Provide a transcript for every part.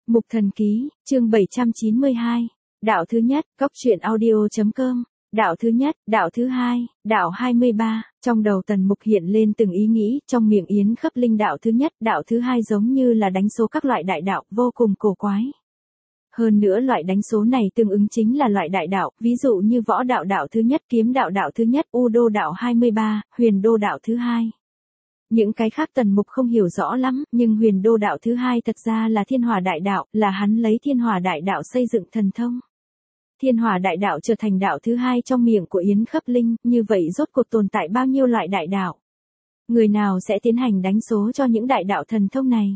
Mục Thần Ký, chương 792. Đạo thứ nhất, Cốc truyện audio.com. Đạo thứ nhất, đạo thứ hai, đạo 23. Trong đầu Tần Mục hiện lên từng ý nghĩ, trong miệng Yến Khấp Linh đạo thứ nhất, đạo thứ hai giống như là đánh số các loại đại đạo, vô cùng cổ quái. Hơn nữa loại đánh số này tương ứng chính là loại đại đạo, ví dụ như võ đạo đạo thứ nhất, kiếm đạo đạo thứ nhất, u đô đạo 23, huyền đô đạo thứ hai. Những cái khác Tần Mục không hiểu rõ lắm, nhưng huyền đô đạo thứ hai thật ra là thiên hỏa đại đạo, là hắn lấy thiên hỏa đại đạo xây dựng thần thông. Thiên hỏa đại đạo trở thành đạo thứ hai trong miệng của Yến Khấp Linh, như vậy rốt cuộc tồn tại bao nhiêu loại đại đạo? Người nào sẽ tiến hành đánh số cho những đại đạo thần thông này?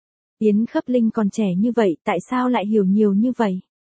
Yến Khấp Linh còn trẻ như vậy, tại sao lại hiểu nhiều như vậy?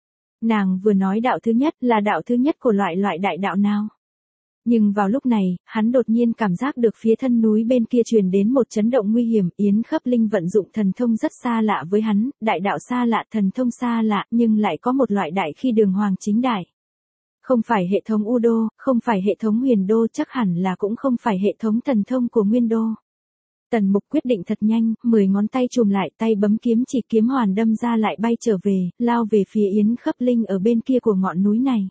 Nàng vừa nói đạo thứ nhất là đạo thứ nhất của loại đại đạo nào? Nhưng vào lúc này, hắn đột nhiên cảm giác được phía thân núi bên kia truyền đến một chấn động nguy hiểm. Yến Khấp Linh vận dụng thần thông rất xa lạ với hắn, đại đạo xa lạ, thần thông xa lạ, nhưng lại có một loại đại khi đường hoàng chính đại. Không phải hệ thống U đô, không phải hệ thống huyền đô, chắc hẳn là cũng không phải hệ thống thần thông của nguyên đô. Tần Mục quyết định thật nhanh, 10 ngón tay chùm lại, tay bấm kiếm chỉ, kiếm hoàn đâm ra lại bay trở về, lao về phía Yến Khấp Linh ở bên kia của ngọn núi này.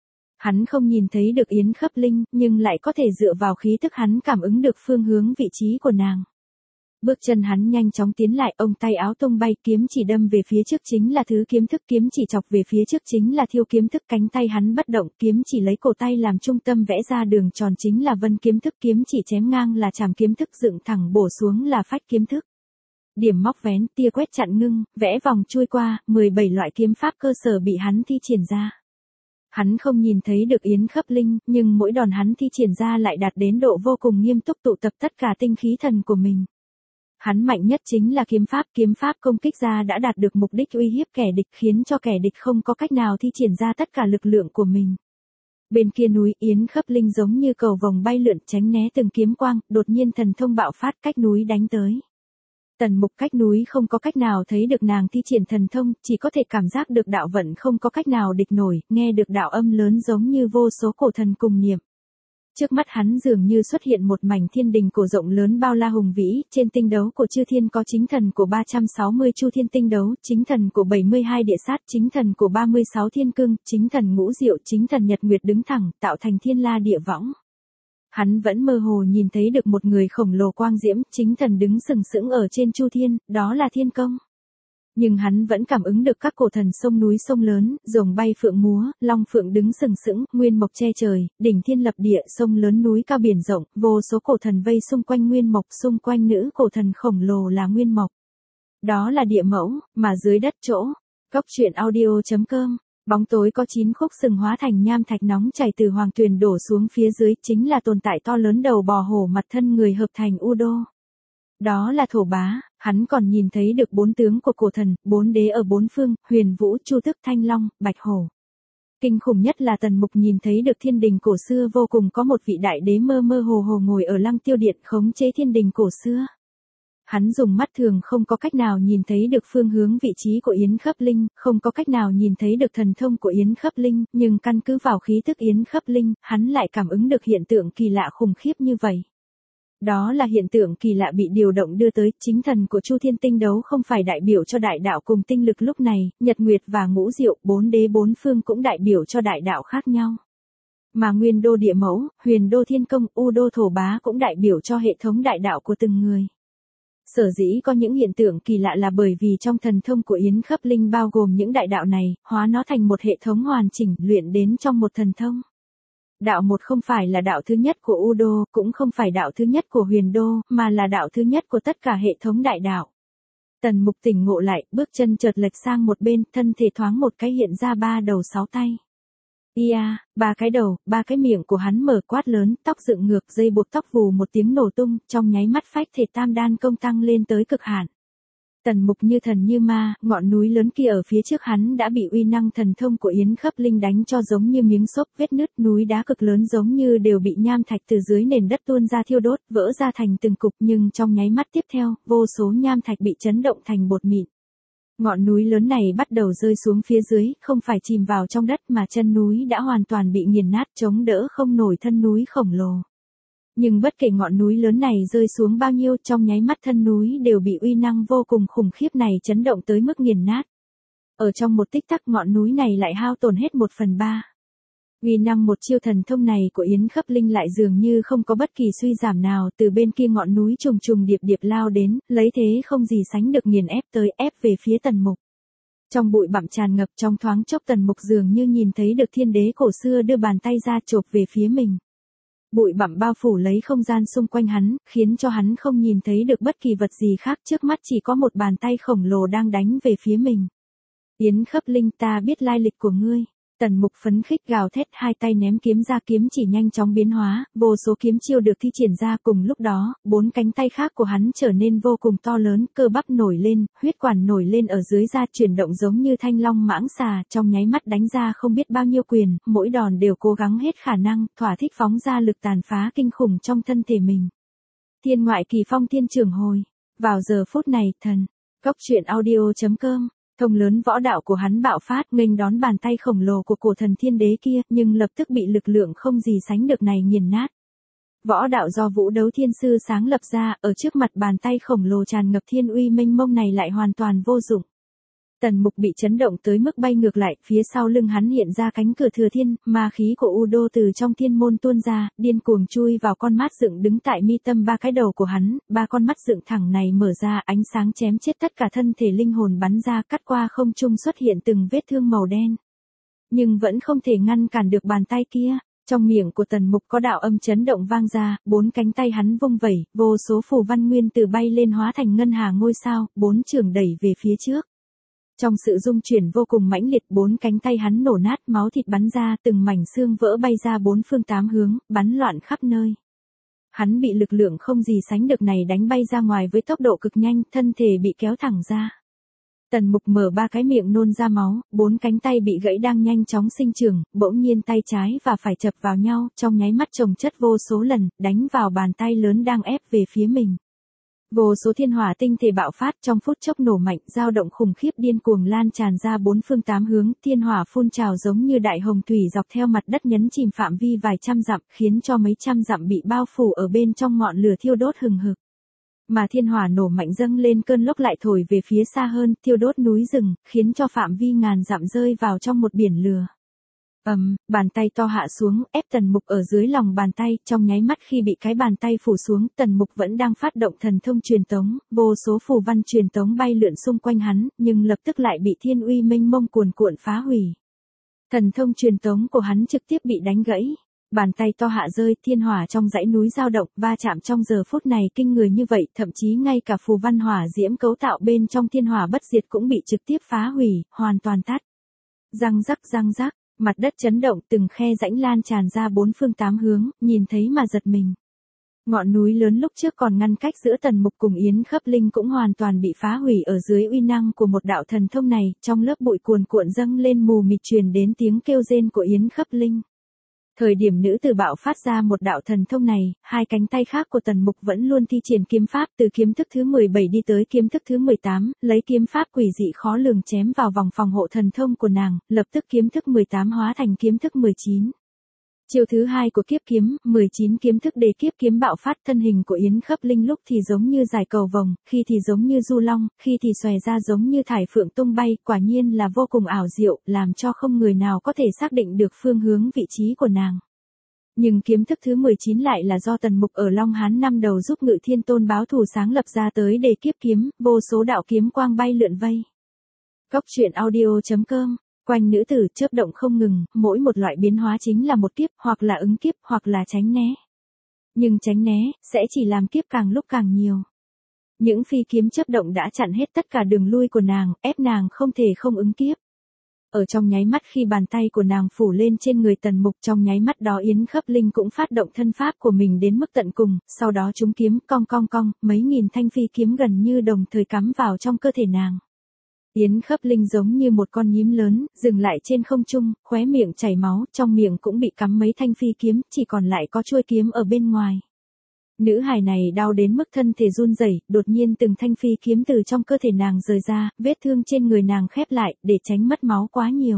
Hắn không nhìn thấy được Yến Khấp Linh, nhưng lại có thể dựa vào khí tức hắn cảm ứng được phương hướng vị trí của nàng. Bước chân hắn nhanh chóng tiến lại, ông tay áo tung bay, kiếm chỉ đâm về phía trước chính là thứ kiếm thức, kiếm chỉ chọc về phía trước chính là thiêu kiếm thức, cánh tay hắn bất động, kiếm chỉ lấy cổ tay làm trung tâm vẽ ra đường tròn chính là vân kiếm thức, kiếm chỉ chém ngang là trảm kiếm thức, dựng thẳng bổ xuống là phách kiếm thức. Điểm móc vén, tia quét chặn ngưng, vẽ vòng chui qua, 17 loại kiếm pháp cơ sở bị hắn thi triển ra. Hắn không nhìn thấy được Yến Khấp Linh, nhưng mỗi đòn hắn thi triển ra lại đạt đến độ vô cùng nghiêm túc, tụ tập tất cả tinh khí thần của mình. Hắn mạnh nhất chính là kiếm pháp công kích ra đã đạt được mục đích uy hiếp kẻ địch, khiến cho kẻ địch không có cách nào thi triển ra tất cả lực lượng của mình. Bên kia núi, Yến Khấp Linh giống như cầu vồng bay lượn tránh né từng kiếm quang, đột nhiên thần thông bạo phát, cách núi đánh tới. Tần Mục cách núi không có cách nào thấy được nàng thi triển thần thông, chỉ có thể cảm giác được đạo vận không có cách nào địch nổi, nghe được đạo âm lớn giống như vô số cổ thần cùng niệm. Trước mắt hắn dường như xuất hiện một mảnh thiên đình cổ rộng lớn bao la hùng vĩ, trên tinh đấu của chư thiên có chính thần của 360 chu thiên tinh đấu, chính thần của 72 địa sát, chính thần của 36 thiên cương, chính thần ngũ diệu, chính thần nhật nguyệt đứng thẳng, tạo thành thiên la địa võng. Hắn vẫn mơ hồ nhìn thấy được một người khổng lồ quang diễm, chính thần đứng sừng sững ở trên chu thiên, đó là Thiên Công. Nhưng hắn vẫn cảm ứng được các cổ thần sông núi sông lớn, rồng bay phượng múa, long phượng đứng sừng sững, nguyên mộc che trời, đỉnh thiên lập địa, sông lớn núi cao biển rộng, vô số cổ thần vây xung quanh nguyên mộc, xung quanh nữ cổ thần khổng lồ là nguyên mộc. Đó là địa mẫu, mà dưới đất chỗ. Cốc truyện audio.com. Bóng tối có 9 khúc sừng hóa thành nham thạch nóng chảy từ hoàng tuyền đổ xuống phía dưới, chính là tồn tại to lớn đầu bò hổ mặt thân người hợp thành U đô. Đó là Thổ Bá, hắn còn nhìn thấy được 4 tướng của cổ thần, 4 đế ở 4 phương, Huyền Vũ, Chu Tức, Thanh Long, Bạch Hổ. Kinh khủng nhất là Tần Mục nhìn thấy được thiên đình cổ xưa vô cùng, có một vị đại đế mơ mơ hồ hồ ngồi ở lăng tiêu điện khống chế thiên đình cổ xưa. Hắn dùng mắt thường không có cách nào nhìn thấy được phương hướng vị trí của Yến Khấp Linh, không có cách nào nhìn thấy được thần thông của Yến Khấp Linh, nhưng căn cứ vào khí tức Yến Khấp Linh, hắn lại cảm ứng được hiện tượng kỳ lạ khủng khiếp như vậy. Đó là hiện tượng kỳ lạ bị điều động đưa tới, chính thần của Chu Thiên Tinh đấu không phải đại biểu cho đại đạo cùng tinh lực lúc này, Nhật Nguyệt và Ngũ Diệu, 4 đế 4 phương cũng đại biểu cho đại đạo khác nhau. Mà Nguyên đô Địa Mẫu, Huyền đô Thiên Công, U đô Thổ Bá cũng đại biểu cho hệ thống đại đạo của từng người. Sở dĩ có những hiện tượng kỳ lạ là bởi vì trong thần thông của Yến Khấp Linh bao gồm những đại đạo này, hóa nó thành một hệ thống hoàn chỉnh, luyện đến trong một thần thông. Đạo một không phải là đạo thứ nhất của U đô, cũng không phải đạo thứ nhất của Huyền đô, mà là đạo thứ nhất của tất cả hệ thống đại đạo. Tần Mục tỉnh ngộ lại, bước chân chợt lệch sang một bên, thân thể thoáng một cái hiện ra 3 đầu 6 tay. Ia, 3 cái đầu, 3 cái miệng của hắn mở quát lớn, tóc dựng ngược, dây buộc tóc vù một tiếng nổ tung, trong nháy mắt phách thể tam đan công tăng lên tới cực hạn. Tần Mục như thần như ma, ngọn núi lớn kia ở phía trước hắn đã bị uy năng thần thông của Yến Khấp Linh đánh cho giống như miếng xốp, vết nứt, núi đá cực lớn giống như đều bị nham thạch từ dưới nền đất tuôn ra thiêu đốt, vỡ ra thành từng cục, nhưng trong nháy mắt tiếp theo, vô số nham thạch bị chấn động thành bột mịn. Ngọn núi lớn này bắt đầu rơi xuống phía dưới, không phải chìm vào trong đất mà chân núi đã hoàn toàn bị nghiền nát, chống đỡ không nổi thân núi khổng lồ. Nhưng bất kể ngọn núi lớn này rơi xuống bao nhiêu, trong nháy mắt thân núi đều bị uy năng vô cùng khủng khiếp này chấn động tới mức nghiền nát. Ở trong một tích tắc ngọn núi này lại hao tổn hết 1/3. Uy năng một chiêu thần thông này của Yến Khấp Linh lại dường như không có bất kỳ suy giảm nào, từ bên kia ngọn núi trùng trùng điệp điệp lao đến, lấy thế không gì sánh được nghiền ép tới, ép về phía Tần Mục. Trong bụi bặm tràn ngập, trong thoáng chốc Tần Mục dường như nhìn thấy được thiên đế cổ xưa đưa bàn tay ra chộp về phía mình. Bụi bặm bao phủ lấy không gian xung quanh hắn, khiến cho hắn không nhìn thấy được bất kỳ vật gì khác, trước mắt chỉ có một bàn tay khổng lồ đang đánh về phía mình. Yến Khấp Linh, ta biết lai lịch của ngươi. Tần Mục phấn khích gào thét, hai tay ném kiếm ra, kiếm chỉ nhanh chóng biến hóa, vô số kiếm chiêu được thi triển ra. Cùng lúc đó, 4 cánh tay khác của hắn trở nên vô cùng to lớn, cơ bắp nổi lên, huyết quản nổi lên ở dưới da, chuyển động giống như thanh long mãng xà, trong nháy mắt đánh ra không biết bao nhiêu quyền, mỗi đòn đều cố gắng hết khả năng, thỏa thích phóng ra lực tàn phá kinh khủng trong thân thể mình. Thiên ngoại kỳ phong thiên trường hồi. Vào giờ phút này, Cốc truyện audio.com, thông lớn võ đạo của hắn bạo phát, nghênh đón bàn tay khổng lồ của cổ thần thiên đế kia, nhưng lập tức bị lực lượng không gì sánh được này nghiền nát. Võ đạo do Vũ Đấu Thiên Sư sáng lập ra, ở trước mặt bàn tay khổng lồ tràn ngập thiên uy mênh mông này lại hoàn toàn vô dụng. Tần Mục bị chấn động tới mức bay ngược lại, phía sau lưng hắn hiện ra cánh cửa thừa thiên, ma khí của U Đô từ trong thiên môn tuôn ra, điên cuồng chui vào con mắt dựng đứng tại mi tâm ba cái đầu của hắn, ba con mắt dựng thẳng này mở ra, ánh sáng chém chết tất cả thân thể linh hồn bắn ra, cắt qua không trung xuất hiện từng vết thương màu đen. Nhưng vẫn không thể ngăn cản được bàn tay kia. Trong miệng của Tần Mục có đạo âm chấn động vang ra, 4 cánh tay hắn vung vẩy, vô số phù văn nguyên tử bay lên hóa thành ngân hà ngôi sao, 4 chưởng đẩy về phía trước. Trong sự rung chuyển vô cùng mãnh liệt, 4 cánh tay hắn nổ nát, máu thịt bắn ra, từng mảnh xương vỡ bay ra 4 phương 8 hướng, bắn loạn khắp nơi. Hắn bị lực lượng không gì sánh được này đánh bay ra ngoài với tốc độ cực nhanh, thân thể bị kéo thẳng ra. Tần Mục mở 3 cái miệng nôn ra máu, 4 cánh tay bị gãy đang nhanh chóng sinh trưởng, bỗng nhiên tay trái và phải chập vào nhau, trong nháy mắt chồng chất vô số lần, đánh vào bàn tay lớn đang ép về phía mình. Vô số thiên hỏa tinh thể bạo phát, trong phút chốc nổ mạnh, dao động khủng khiếp điên cuồng lan tràn ra 4 phương 8 hướng, thiên hỏa phun trào giống như đại hồng thủy dọc theo mặt đất nhấn chìm phạm vi vài trăm dặm, khiến cho mấy trăm dặm bị bao phủ ở bên trong ngọn lửa thiêu đốt hừng hực. Mà thiên hỏa nổ mạnh dâng lên, cơn lốc lại thổi về phía xa hơn, thiêu đốt núi rừng, khiến cho phạm vi ngàn dặm rơi vào trong một biển lửa. Bàn tay to hạ xuống, ép Tần Mục ở dưới lòng bàn tay, trong nháy mắt khi bị cái bàn tay phủ xuống, Tần Mục vẫn đang phát động thần thông truyền tống, vô số phù văn truyền tống bay lượn xung quanh hắn, nhưng lập tức lại bị thiên uy mênh mông cuồn cuộn phá hủy. Thần thông truyền tống của hắn trực tiếp bị đánh gãy. Bàn tay to hạ rơi, thiên hỏa trong dãy núi dao động, va chạm trong giờ phút này kinh người như vậy, thậm chí ngay cả phù văn hỏa diễm cấu tạo bên trong thiên hỏa bất diệt cũng bị trực tiếp phá hủy, hoàn toàn tắt. Răng rắc, mặt đất chấn động, từng khe rãnh lan tràn ra 4 phương 8 hướng, nhìn thấy mà giật mình. Ngọn núi lớn lúc trước còn ngăn cách giữa Tần Mục cùng Yến Khấp Linh cũng hoàn toàn bị phá hủy ở dưới uy năng của một đạo thần thông này, trong lớp bụi cuồn cuộn dâng lên mù mịt truyền đến tiếng kêu rên của Yến Khấp Linh. Thời điểm nữ tử bạo phát ra một đạo thần thông này, hai cánh tay khác của Tần Mục vẫn luôn thi triển kiếm pháp, từ kiếm thức thứ 17 đi tới kiếm thức thứ 18, lấy kiếm pháp quỷ dị khó lường chém vào vòng phòng hộ thần thông của nàng, lập tức kiếm thức 18 hóa thành kiếm thức 19. Chiêu thứ 2 của kiếp kiếm, 19 kiếm thức đề kiếp kiếm bạo phát, thân hình của Yến Khấp Linh lúc thì giống như dải cầu vồng, khi thì giống như du long, khi thì xòe ra giống như thải phượng tung bay, quả nhiên là vô cùng ảo diệu, làm cho không người nào có thể xác định được phương hướng vị trí của nàng. Nhưng kiếm thức thứ 19 lại là do Tần Mục ở Long Hán năm đầu giúp Ngự Thiên Tôn báo thù sáng lập ra tới đề kiếp kiếm, vô số đạo kiếm quang bay lượn vây. Cốc truyện audio.com. Quanh nữ tử chớp động không ngừng, mỗi một loại biến hóa chính là một kiếp, hoặc là ứng kiếp, hoặc là tránh né. Nhưng tránh né, sẽ chỉ làm kiếp càng lúc càng nhiều. Những phi kiếm chớp động đã chặn hết tất cả đường lui của nàng, ép nàng không thể không ứng kiếp. Ở trong nháy mắt khi bàn tay của nàng phủ lên trên người Tần Mục, trong nháy mắt đó Yến Khấp Linh cũng phát động thân pháp của mình đến mức tận cùng, sau đó chúng kiếm cong, mấy nghìn thanh phi kiếm gần như đồng thời cắm vào trong cơ thể nàng. Yến Khấp Linh giống như một con nhím lớn, dừng lại trên không trung, khóe miệng chảy máu, trong miệng cũng bị cắm mấy thanh phi kiếm, chỉ còn lại có chuôi kiếm ở bên ngoài. Nữ hài này đau đến mức thân thể run rẩy, đột nhiên từng thanh phi kiếm từ trong cơ thể nàng rời ra, vết thương trên người nàng khép lại, để tránh mất máu quá nhiều.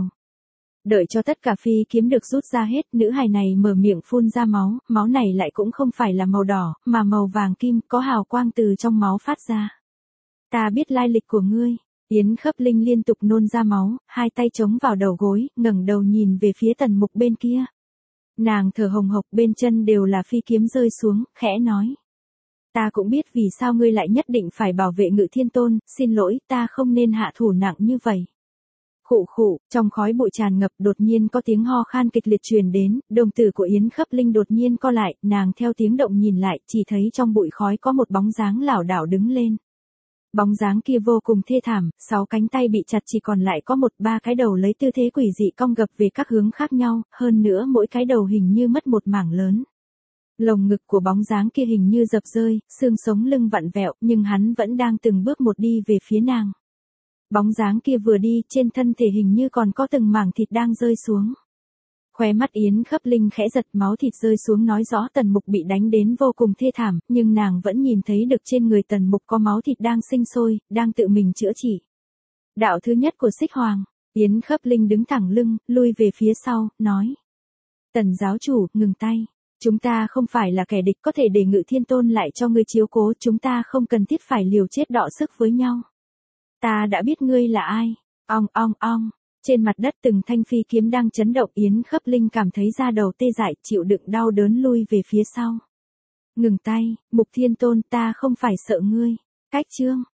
Đợi cho tất cả phi kiếm được rút ra hết, nữ hài này mở miệng phun ra máu, máu này lại cũng không phải là màu đỏ, mà màu vàng kim, có hào quang từ trong máu phát ra. Ta biết lai lịch của ngươi. Yến Khấp Linh liên tục nôn ra máu, hai tay chống vào đầu gối, ngẩng đầu nhìn về phía Tần Mục bên kia. Nàng thở hồng hộc, bên chân đều là phi kiếm rơi xuống, khẽ nói. Ta cũng biết vì sao ngươi lại nhất định phải bảo vệ Ngự Thiên Tôn, xin lỗi, ta không nên hạ thủ nặng như vậy. Khụ khụ, trong khói bụi tràn ngập đột nhiên có tiếng ho khan kịch liệt truyền đến, đồng tử của Yến Khấp Linh đột nhiên co lại, nàng theo tiếng động nhìn lại, chỉ thấy trong bụi khói có một bóng dáng lảo đảo đứng lên. Bóng dáng kia vô cùng thê thảm, 6 cánh tay bị chặt chỉ còn lại có 1-3 cái đầu lấy tư thế quỷ dị cong gập về các hướng khác nhau, hơn nữa mỗi cái đầu hình như mất một mảng lớn. Lồng ngực của bóng dáng kia hình như dập rơi, xương sống lưng vặn vẹo, nhưng hắn vẫn đang từng bước một đi về phía nàng. Bóng dáng kia vừa đi, trên thân thể hình như còn có từng mảng thịt đang rơi xuống. Khóe mắt Yến Khấp Linh khẽ giật, máu thịt rơi xuống nói rõ Tần Mục bị đánh đến vô cùng thê thảm, nhưng nàng vẫn nhìn thấy được trên người Tần Mục có máu thịt đang sinh sôi, đang tự mình chữa trị. Đạo thứ nhất của Xích Hoàng. Yến Khấp Linh đứng thẳng lưng, lui về phía sau, nói. Tần giáo chủ, ngừng tay. Chúng ta không phải là kẻ địch, có thể để Ngự Thiên Tôn lại cho ngươi chiếu cố, chúng ta không cần thiết phải liều chết đọ sức với nhau. Ta đã biết ngươi là ai. Ong ong ong. Trên mặt đất từng thanh phi kiếm đang chấn động, Yến Khấp Linh cảm thấy da đầu tê dại, chịu đựng đau đớn lui về phía sau. Ngừng tay, Mục Thiên Tôn, ta không phải sợ ngươi. Cách chương.